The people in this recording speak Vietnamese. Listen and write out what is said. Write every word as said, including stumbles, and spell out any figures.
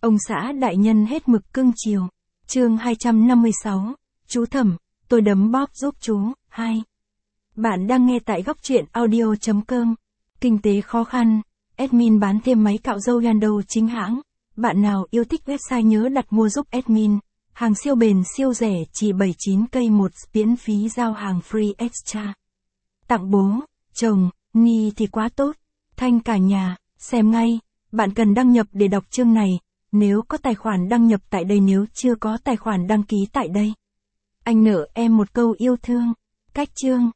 Ông xã đại nhân hết mực cưng chiều. Chương hai trăm năm mươi sáu. Chú Thẩm, tôi đấm bóp giúp chú. hai. Bạn đang nghe tại góc truyện audio chấm com. Kinh tế khó khăn, admin bán thêm máy cạo râu Yando chính hãng. Bạn nào yêu thích website nhớ đặt mua giúp admin. Hàng siêu bền siêu rẻ chỉ bảy mươi chín cây một, miễn phí giao hàng free extra. Tặng bố, chồng, Ni thì quá tốt. Thanh cả nhà, xem ngay. Bạn cần đăng nhập để đọc chương này. Nếu có tài khoản đăng nhập tại đây, nếu chưa có tài khoản đăng ký tại đây. Anh nợ em một câu yêu thương. Cách chương.